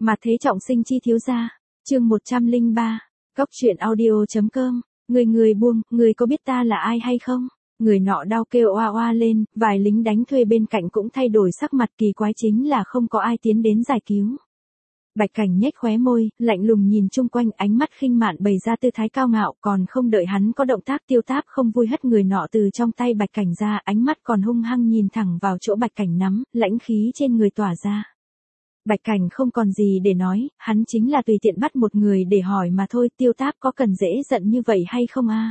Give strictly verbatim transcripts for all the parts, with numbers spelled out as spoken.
Mà thế trọng sinh chi thiếu gia, chương một trăm lẻ ba, Cốc truyện audio.com, người người buông, người có biết ta là ai hay không? Người nọ đau kêu oa oa lên, vài lính đánh thuê bên cạnh cũng thay đổi sắc mặt, kỳ quái chính là không có ai tiến đến giải cứu. Bạch Cảnh nhếch khóe môi, lạnh lùng nhìn chung quanh, ánh mắt khinh mạn bày ra tư thái cao ngạo, còn không đợi hắn có động tác Tiêu Táp không vui hất người nọ từ trong tay Bạch Cảnh ra, ánh mắt còn hung hăng nhìn thẳng vào chỗ Bạch Cảnh nắm, lãnh khí trên người tỏa ra. Bạch Cảnh không còn gì để nói, hắn chính là tùy tiện bắt một người để hỏi mà thôi, Tiêu Táp có cần dễ giận như vậy hay không a?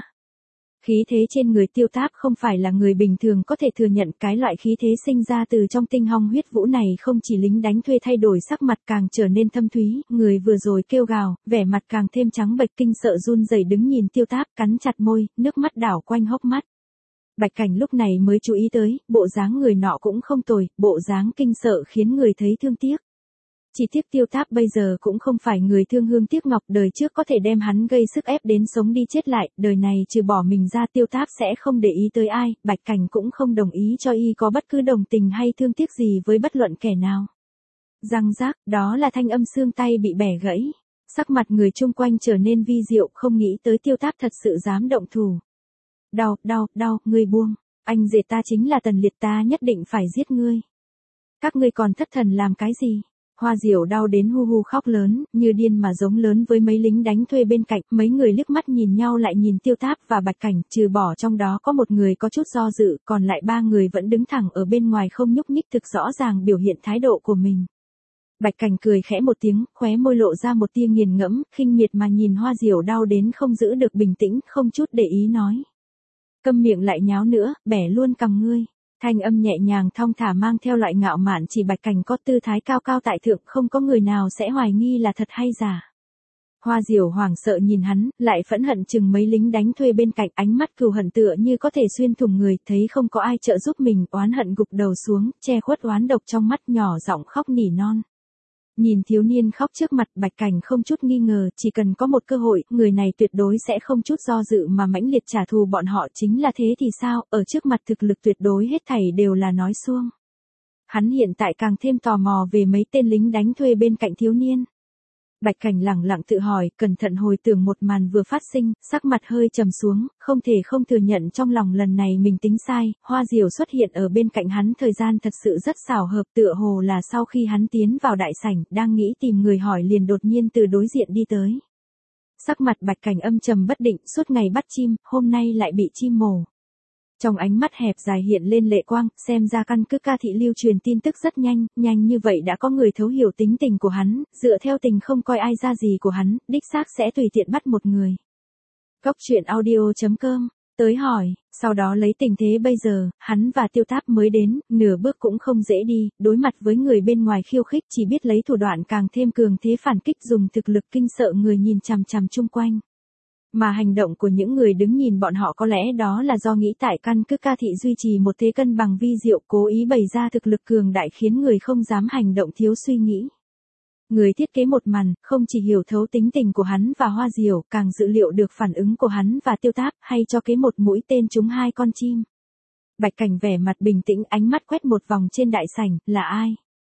Khí thế trên người Tiêu Táp không phải là người bình thường có thể thừa nhận, cái loại khí thế sinh ra từ trong tinh hong huyết vũ này không chỉ lính đánh thuê thay đổi sắc mặt càng trở nên thâm thúy, người vừa rồi kêu gào, vẻ mặt càng thêm trắng bệch kinh sợ run rẩy đứng nhìn Tiêu Táp, cắn chặt môi, nước mắt đảo quanh hốc mắt. Bạch Cảnh lúc này mới chú ý tới, bộ dáng người nọ cũng không tồi, bộ dáng kinh sợ khiến người thấy thương tiếc. Chỉ tiếc Tiêu Táp bây giờ cũng không phải người thương hương tiếc ngọc, đời trước có thể đem hắn gây sức ép đến sống đi chết lại, đời này trừ bỏ mình ra Tiêu Táp sẽ không để ý tới ai, Bạch Cảnh cũng không đồng ý cho y có bất cứ đồng tình hay thương tiếc gì với bất luận kẻ nào. Răng rác, đó là thanh âm xương tay bị bẻ gãy. Sắc mặt người chung quanh trở nên vi diệu, không nghĩ tới Tiêu Táp thật sự dám động thủ. Đau, đau, đau, ngươi buông, anh rể ta chính là Tần Liệt, ta nhất định phải giết ngươi. Các ngươi còn thất thần làm cái gì? Hoa Diểu đau đến hu hu khóc lớn, như điên mà giống lớn với mấy lính đánh thuê bên cạnh, mấy người liếc mắt nhìn nhau lại nhìn Tiêu Táp và Bạch Cảnh, trừ bỏ trong đó có một người có chút do dự, còn lại ba người vẫn đứng thẳng ở bên ngoài không nhúc nhích, thực rõ ràng biểu hiện thái độ của mình. Bạch Cảnh cười khẽ một tiếng, khóe môi lộ ra một tia nghiền ngẫm, khinh miệt mà nhìn Hoa Diểu đau đến không giữ được bình tĩnh, không chút để ý nói. Câm miệng lại nháo nữa, bẻ luôn cằm ngươi. Thanh âm nhẹ nhàng thong thả mang theo loại ngạo mạn, chỉ Bạch Cảnh có tư thái cao cao tại thượng, không có người nào sẽ hoài nghi là thật hay giả. Hoa Diểu hoảng sợ nhìn hắn, lại phẫn hận chừng mấy lính đánh thuê bên cạnh, ánh mắt cừu hận tựa như có thể xuyên thủng người, thấy không có ai trợ giúp mình, oán hận gục đầu xuống, che khuất oán độc trong mắt, nhỏ giọng khóc nỉ non. Nhìn thiếu niên khóc trước mặt, Bạch Cảnh không chút nghi ngờ, chỉ cần có một cơ hội, người này tuyệt đối sẽ không chút do dự mà mãnh liệt trả thù bọn họ, chính là thế thì sao, ở trước mặt thực lực tuyệt đối hết thảy đều là nói suông. Hắn hiện tại càng thêm tò mò về mấy tên lính đánh thuê bên cạnh thiếu niên. Bạch Cảnh lẳng lặng tự hỏi, cẩn thận hồi tưởng một màn vừa phát sinh, sắc mặt hơi trầm xuống, không thể không thừa nhận trong lòng lần này mình tính sai, Hoa Diểu xuất hiện ở bên cạnh hắn thời gian thật sự rất xảo hợp, tựa hồ là sau khi hắn tiến vào đại sảnh, đang nghĩ tìm người hỏi liền đột nhiên từ đối diện đi tới. Sắc mặt Bạch Cảnh âm trầm bất định, suốt ngày bắt chim, hôm nay lại bị chim mổ. Trong ánh mắt hẹp dài hiện lên lệ quang, xem ra căn cứ ca thị lưu truyền tin tức rất nhanh, nhanh như vậy đã có người thấu hiểu tính tình của hắn, dựa theo tình không coi ai ra gì của hắn, đích xác sẽ tùy tiện bắt một người. Cốc truyện audio.com, tới hỏi, sau đó lấy tình thế bây giờ, hắn và Tiêu Táp mới đến, nửa bước cũng không dễ đi, đối mặt với người bên ngoài khiêu khích chỉ biết lấy thủ đoạn càng thêm cường thế phản kích, dùng thực lực kinh sợ người nhìn chằm chằm chung quanh. Mà hành động của những người đứng nhìn bọn họ có lẽ đó là do nghĩ tại căn cứ ca thị duy trì một thế cân bằng vi diệu, cố ý bày ra thực lực cường đại khiến người không dám hành động thiếu suy nghĩ. Người thiết kế một màn, không chỉ hiểu thấu tính tình của hắn và Hoa Diểu, càng dự liệu được phản ứng của hắn và Tiêu Táp, hay cho kế một mũi tên trúng hai con chim. Bạch Cảnh vẻ mặt bình tĩnh, ánh mắt quét một vòng trên đại sảnh, là ai?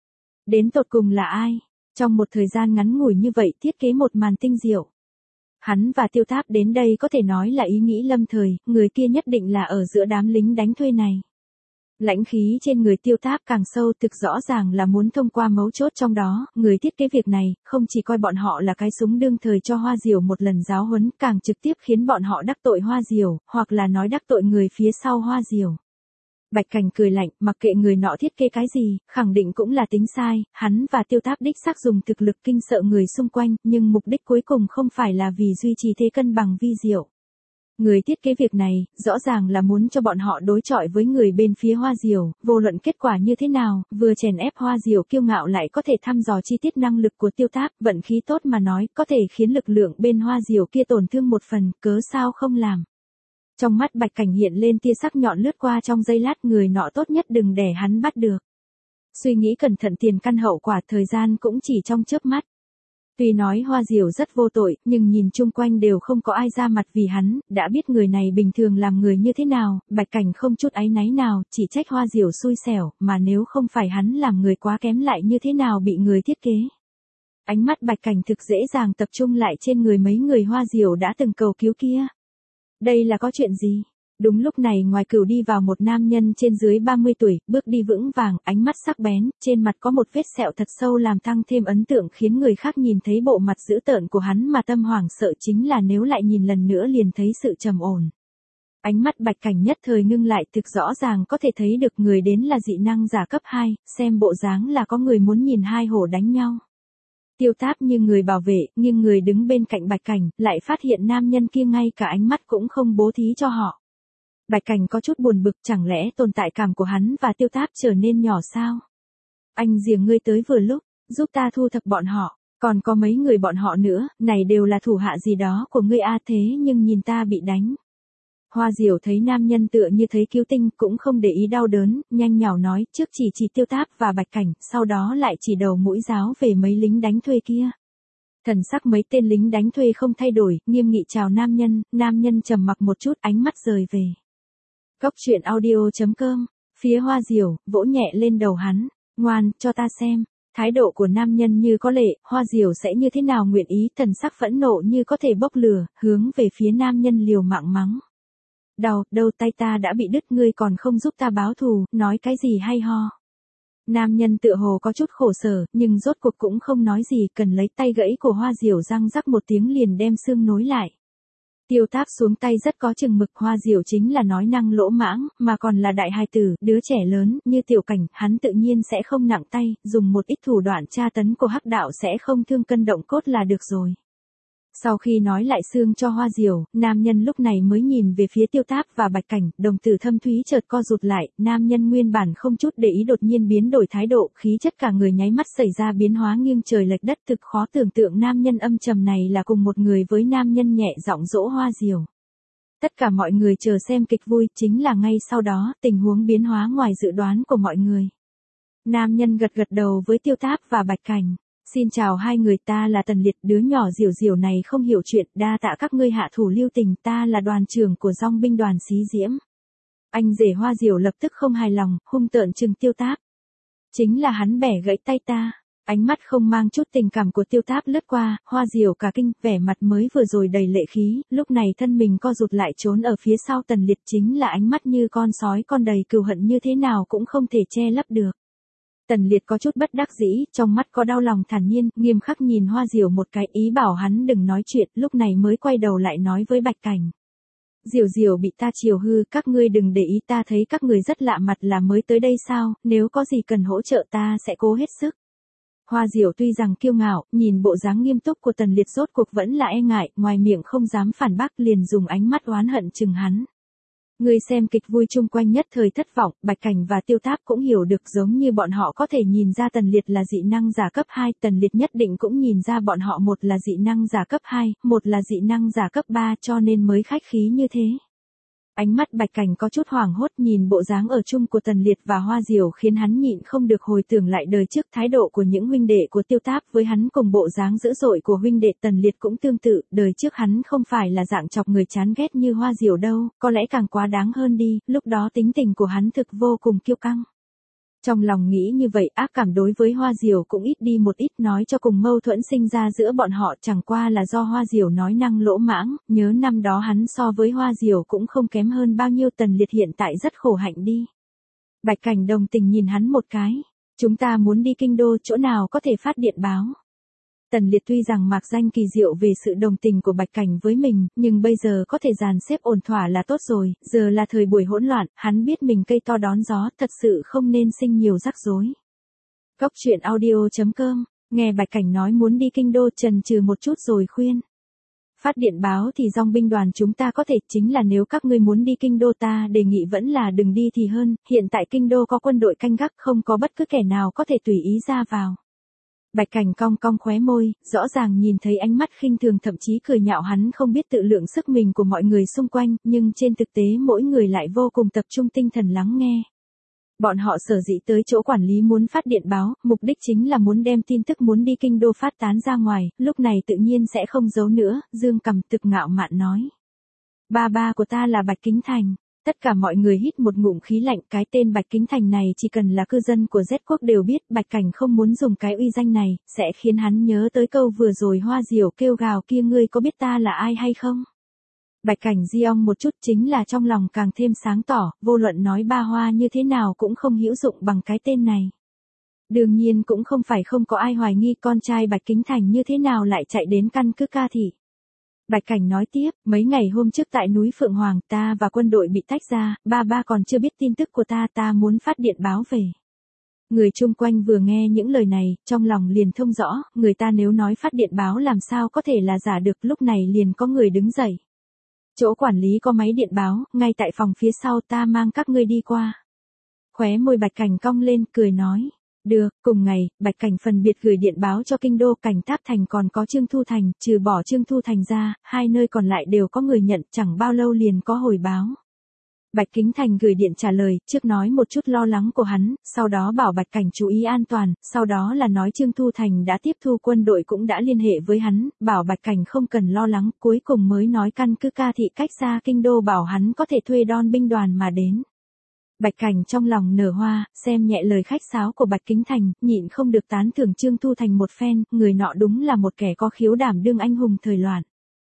Đến tột cùng là ai? Trong một thời gian ngắn ngủi như vậy thiết kế một màn tinh diệu. Hắn và Tiêu Táp đến đây có thể nói là ý nghĩ lâm thời, người kia nhất định là ở giữa đám lính đánh thuê này. Lãnh khí trên người Tiêu Táp càng sâu, thực rõ ràng là muốn thông qua mấu chốt trong đó, người thiết kế việc này, không chỉ coi bọn họ là cái súng đương thời cho Hoa Diểu một lần giáo huấn, càng trực tiếp khiến bọn họ đắc tội Hoa Diểu, hoặc là nói đắc tội người phía sau Hoa Diểu. Bạch Cảnh cười lạnh, mặc kệ người nọ thiết kế cái gì, khẳng định cũng là tính sai, hắn và Tiêu Táp đích xác dùng thực lực kinh sợ người xung quanh, nhưng mục đích cuối cùng không phải là vì duy trì thế cân bằng vi diệu. Người thiết kế việc này, rõ ràng là muốn cho bọn họ đối chọi với người bên phía Hoa Diểu, vô luận kết quả như thế nào, vừa chèn ép Hoa Diểu kiêu ngạo lại có thể thăm dò chi tiết năng lực của Tiêu Táp, vận khí tốt mà nói, có thể khiến lực lượng bên Hoa Diểu kia tổn thương một phần, cớ sao không làm. Trong mắt Bạch Cảnh hiện lên tia sắc nhọn lướt qua trong giây lát, người nọ tốt nhất đừng để hắn bắt được. Suy nghĩ cẩn thận tiền căn hậu quả, thời gian cũng chỉ trong chớp mắt. Tuy nói Hoa Diểu rất vô tội, nhưng nhìn chung quanh đều không có ai ra mặt vì hắn, đã biết người này bình thường làm người như thế nào, Bạch Cảnh không chút áy náy nào, chỉ trách Hoa Diểu xui xẻo, mà nếu không phải hắn làm người quá kém lại như thế nào bị người thiết kế. Ánh mắt Bạch Cảnh thực dễ dàng tập trung lại trên người mấy người Hoa Diều đã từng cầu cứu kia. Đây là có chuyện gì? Đúng lúc này ngoài cửu đi vào một nam nhân trên dưới ba mươi tuổi, bước đi vững vàng, ánh mắt sắc bén, trên mặt có một vết sẹo thật sâu làm tăng thêm ấn tượng khiến người khác nhìn thấy bộ mặt dữ tợn của hắn mà tâm hoảng sợ chính là nếu lại nhìn lần nữa liền thấy sự trầm ổn. Ánh mắt Bạch Cảnh nhất thời ngưng lại thực rõ ràng có thể thấy được người đến là dị năng giả cấp hai, xem bộ dáng là có người muốn nhìn hai hổ đánh nhau. Tiêu Táp như người bảo vệ, nhưng người đứng bên cạnh Bạch Cảnh, lại phát hiện nam nhân kia ngay cả ánh mắt cũng không bố thí cho họ. Bạch Cảnh có chút buồn bực, chẳng lẽ tồn tại cảm của hắn và Tiêu Táp trở nên nhỏ sao? Anh giềng ngươi tới vừa lúc, giúp ta thu thập bọn họ, còn có mấy người bọn họ nữa, này đều là thủ hạ gì đó của ngươi a thế nhưng nhìn ta bị đánh. Hoa Diều thấy nam nhân tựa như thấy cứu tinh cũng không để ý đau đớn, nhanh nhảu nói trước chỉ chỉ Tiêu Táp và Bạch Cảnh, sau đó lại chỉ đầu mũi giáo về mấy lính đánh thuê kia. Thần sắc mấy tên lính đánh thuê không thay đổi, nghiêm nghị chào nam nhân, nam nhân trầm mặc một chút ánh mắt rời về. Cốc truyện audio chấm com, phía Hoa Diều, vỗ nhẹ lên đầu hắn, ngoan, cho ta xem. Thái độ của nam nhân như có lệ, Hoa Diều sẽ như thế nào nguyện ý, thần sắc phẫn nộ như có thể bốc lửa, hướng về phía nam nhân liều mạng mắng. Đau, đâu tay ta đã bị đứt ngươi còn không giúp ta báo thù, nói cái gì hay ho. Nam nhân tựa hồ có chút khổ sở, nhưng rốt cuộc cũng không nói gì, cần lấy tay gãy của Hoa Diều răng rắc một tiếng liền đem xương nối lại. Tiêu Táp xuống tay rất có chừng mực, Hoa Diều chính là nói năng lỗ mãng, mà còn là đại hài tử, đứa trẻ lớn, như Tiểu Cảnh, hắn tự nhiên sẽ không nặng tay, dùng một ít thủ đoạn tra tấn của hắc đạo sẽ không thương cân động cốt là được rồi. Sau khi nói lại xương cho Hoa Diều, nam nhân lúc này mới nhìn về phía Tiêu Táp và Bạch Cảnh, đồng tử thâm thúy chợt co rụt lại, nam nhân nguyên bản không chút để ý đột nhiên biến đổi thái độ, khí chất cả người nháy mắt xảy ra biến hóa nghiêng trời lệch đất, thực khó tưởng tượng nam nhân âm trầm này là cùng một người với nam nhân nhẹ giọng dỗ Hoa Diều. Tất cả mọi người chờ xem kịch vui, chính là ngay sau đó, tình huống biến hóa ngoài dự đoán của mọi người. Nam nhân gật gật đầu với Tiêu Táp và Bạch Cảnh. Xin chào hai người, ta là Tần Liệt, đứa nhỏ Diều Diều này không hiểu chuyện, đa tạ các ngươi hạ thủ lưu tình, ta là đoàn trưởng của dong binh đoàn Xí Diễm. Anh rể Hoa Diều lập tức không hài lòng, hung tợn trừng Tiêu Táp. Chính là hắn bẻ gãy tay ta. Ánh mắt không mang chút tình cảm của Tiêu Táp lướt qua, Hoa Diều cả kinh, vẻ mặt mới vừa rồi đầy lệ khí, lúc này thân mình co rụt lại trốn ở phía sau Tần Liệt, chính là ánh mắt như con sói con đầy cừu hận như thế nào cũng không thể che lấp được. Tần Liệt có chút bất đắc dĩ, trong mắt có đau lòng thản nhiên, nghiêm khắc nhìn Hoa Diều một cái, ý bảo hắn đừng nói chuyện, lúc này mới quay đầu lại nói với Bạch Cảnh. Diều Diều bị ta chiều hư, các ngươi đừng để ý, ta thấy các người rất lạ mặt là mới tới đây sao, nếu có gì cần hỗ trợ ta sẽ cố hết sức. Hoa Diều tuy rằng kiêu ngạo, nhìn bộ dáng nghiêm túc của Tần Liệt rốt cuộc vẫn là e ngại, ngoài miệng không dám phản bác liền dùng ánh mắt oán hận chừng hắn. Người xem kịch vui chung quanh nhất thời thất vọng, Bạch Cảnh và Tiêu Táp cũng hiểu được giống như bọn họ có thể nhìn ra Tần Liệt là dị năng giả cấp hai, Tần Liệt nhất định cũng nhìn ra bọn họ một là dị năng giả cấp hai, một là dị năng giả cấp ba cho nên mới khách khí như thế. Ánh mắt Bạch Cảnh có chút hoảng hốt nhìn bộ dáng ở chung của Tần Liệt và Hoa Diều khiến hắn nhịn không được hồi tưởng lại đời trước thái độ của những huynh đệ của Tiêu Táp với hắn cùng bộ dáng dữ dội của huynh đệ Tần Liệt cũng tương tự, đời trước hắn không phải là dạng chọc người chán ghét như Hoa Diều đâu, có lẽ càng quá đáng hơn đi, lúc đó tính tình của hắn thực vô cùng kiêu căng. Trong lòng nghĩ như vậy, ác cảm đối với Hoa Diều cũng ít đi một ít, nói cho cùng mâu thuẫn sinh ra giữa bọn họ chẳng qua là do Hoa Diều nói năng lỗ mãng, nhớ năm đó hắn so với Hoa Diều cũng không kém hơn bao nhiêu, Tần Liệt hiện tại rất khổ hạnh đi. Bạch Cảnh đồng tình nhìn hắn một cái, chúng ta muốn đi kinh đô, chỗ nào có thể phát điện báo. Tần Liệt tuy rằng mạc danh kỳ diệu về sự đồng tình của Bạch Cảnh với mình, nhưng bây giờ có thể dàn xếp ổn thỏa là tốt rồi, giờ là thời buổi hỗn loạn, hắn biết mình cây to đón gió, thật sự không nên sinh nhiều rắc rối. Cốc truyện audio chấm com, nghe Bạch Cảnh nói muốn đi kinh đô, chần chừ một chút rồi khuyên. Phát điện báo thì dong binh đoàn chúng ta có thể, chính là nếu các ngươi muốn đi kinh đô ta đề nghị vẫn là đừng đi thì hơn, hiện tại kinh đô có quân đội canh gác, không có bất cứ kẻ nào có thể tùy ý ra vào. Bạch Cảnh cong cong khóe môi, rõ ràng nhìn thấy ánh mắt khinh thường thậm chí cười nhạo hắn không biết tự lượng sức mình của mọi người xung quanh, nhưng trên thực tế mỗi người lại vô cùng tập trung tinh thần lắng nghe. Bọn họ sở dĩ tới chỗ quản lý muốn phát điện báo, mục đích chính là muốn đem tin tức muốn đi kinh đô phát tán ra ngoài, lúc này tự nhiên sẽ không giấu nữa, dương cằm thực ngạo mạn nói. Ba ba của ta là Bạch Kính Thành. Tất cả mọi người hít một ngụm khí lạnh, cái tên Bạch Kính Thành này chỉ cần là cư dân của Z quốc đều biết Bạch Cảnh không muốn dùng cái uy danh này, sẽ khiến hắn nhớ tới câu vừa rồi Hoa Diểu kêu gào kia, ngươi có biết ta là ai hay không? Bạch Cảnh di ong một chút chính là trong lòng càng thêm sáng tỏ, vô luận nói ba hoa như thế nào cũng không hữu dụng bằng cái tên này. Đương nhiên cũng không phải không có ai hoài nghi con trai Bạch Kính Thành như thế nào lại chạy đến căn cứ Ca Thị. Bạch Cảnh nói tiếp, mấy ngày hôm trước tại núi Phượng Hoàng ta và quân đội bị tách ra, ba ba còn chưa biết tin tức của ta, ta muốn phát điện báo về. Người chung quanh vừa nghe những lời này, trong lòng liền thông rõ, người ta nếu nói phát điện báo làm sao có thể là giả được, lúc này liền có người đứng dậy. Chỗ quản lý có máy điện báo, ngay tại phòng phía sau, ta mang các ngươi đi qua. Khóe môi Bạch Cảnh cong lên, cười nói. Được, cùng ngày, Bạch Cảnh phân biệt gửi điện báo cho kinh đô Cảnh Tháp Thành còn có Trương Thu Thành, trừ bỏ Trương Thu Thành ra, hai nơi còn lại đều có người nhận, chẳng bao lâu liền có hồi báo. Bạch Kính Thành gửi điện trả lời, trước nói một chút lo lắng của hắn, sau đó bảo Bạch Cảnh chú ý an toàn, sau đó là nói Trương Thu Thành đã tiếp thu, quân đội cũng đã liên hệ với hắn, bảo Bạch Cảnh không cần lo lắng, cuối cùng mới nói căn cứ Ca Thị cách xa kinh đô bảo hắn có thể thuê đon binh đoàn mà đến. Bạch Cảnh trong lòng nở hoa, xem nhẹ lời khách sáo của Bạch Kính Thành, nhịn không được tán thưởng Trương Thu Thành một phen, người nọ đúng là một kẻ có khiếu đảm đương anh hùng thời loạn.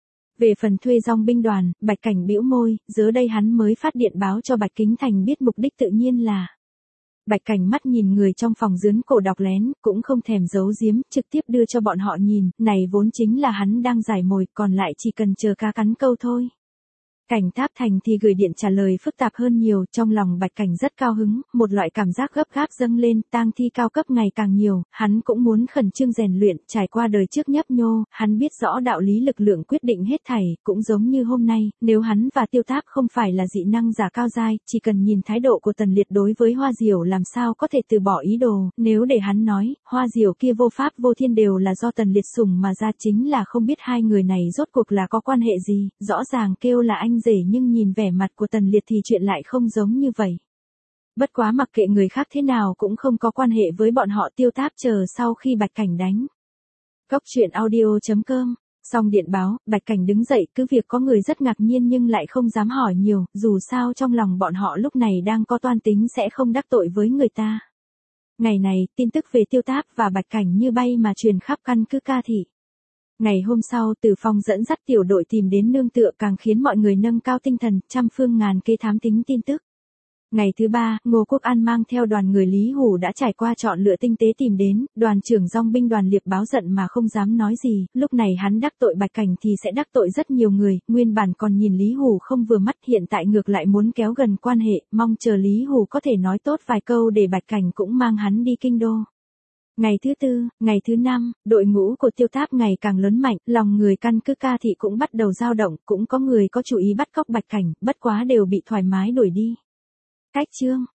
Về phần thuê dòng binh đoàn, Bạch Cảnh bĩu môi, giờ đây hắn mới phát điện báo cho Bạch Kính Thành biết mục đích tự nhiên là. Bạch Cảnh mắt nhìn người trong phòng dướn cổ đọc lén, cũng không thèm giấu giếm, trực tiếp đưa cho bọn họ nhìn, này vốn chính là hắn đang giải mồi, còn lại chỉ cần chờ cá cắn câu thôi. Cảnh Tháp Thành thì gửi điện trả lời phức tạp hơn nhiều, trong lòng Bạch Cảnh rất cao hứng, một loại cảm giác gấp gáp dâng lên, tang thi cao cấp ngày càng nhiều, hắn cũng muốn khẩn trương rèn luyện, trải qua đời trước nhấp nhô, hắn biết rõ đạo lý lực lượng quyết định hết thảy, cũng giống như hôm nay, nếu hắn và Tiêu Tháp không phải là dị năng giả cao giai, chỉ cần nhìn thái độ của Tần Liệt đối với Hoa Diểu làm sao có thể từ bỏ ý đồ, nếu để hắn nói, Hoa Diểu kia vô pháp vô thiên đều là do Tần Liệt sủng mà ra, chính là không biết hai người này rốt cuộc là có quan hệ gì, rõ ràng kêu là anh rể nhưng nhìn vẻ mặt của Tần Liệt thì chuyện lại không giống như vậy. Bất quá mặc kệ người khác thế nào cũng không có quan hệ với bọn họ. Tiêu Tháp chờ sau khi Bạch Cảnh đánh. Góc truyện audio chấm com. Xong điện báo, Bạch Cảnh đứng dậy, cứ việc có người rất ngạc nhiên nhưng lại không dám hỏi nhiều, dù sao trong lòng bọn họ lúc này đang có toan tính sẽ không đắc tội với người ta. Ngày này, tin tức về Tiêu Tháp và Bạch Cảnh như bay mà truyền khắp căn cứ Ca Thị. Ngày hôm sau, Từ Phong dẫn dắt tiểu đội tìm đến nương tựa, càng khiến mọi người nâng cao tinh thần, trăm phương ngàn kế thám tính tin tức. Ngày thứ ba, Ngô Quốc An mang theo đoàn người Lý Hủ đã trải qua chọn lựa tinh tế tìm đến, đoàn trưởng dòng binh đoàn Liệp báo giận mà không dám nói gì, lúc này hắn đắc tội Bạch Cảnh thì sẽ đắc tội rất nhiều người, nguyên bản còn nhìn Lý Hủ không vừa mắt, hiện tại ngược lại muốn kéo gần quan hệ, mong chờ Lý Hủ có thể nói tốt vài câu để Bạch Cảnh cũng mang hắn đi kinh đô. Ngày thứ tư, ngày thứ năm, đội ngũ của Tiêu Tháp ngày càng lớn mạnh, lòng người căn cứ Ca Thị cũng bắt đầu dao động, cũng có người có chủ ý bắt cóc Bạch Cảnh, bất quá đều bị thoải mái đuổi đi. Cách chương